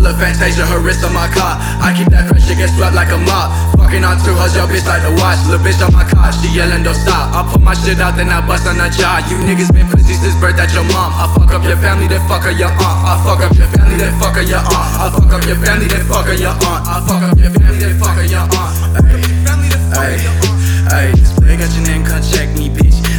Look Fantasia, her wrist on my car. I keep that pressure, get swept like a mop. Fucking on two hoes, yo bitch like the watch. Lil' bitch on my car, she yelling don't stop. I put my shit out, then I bust on the jaw. You niggas been pussies since birth at your mom. I fuck up your family, then fuck her your aunt. I fuck up your family, then fuck her your aunt. I fuck up your family, then fuck her your aunt. I fuck up your family, then fuck her your aunt. Hey, hey, hey, this play got your name, come check me, bitch.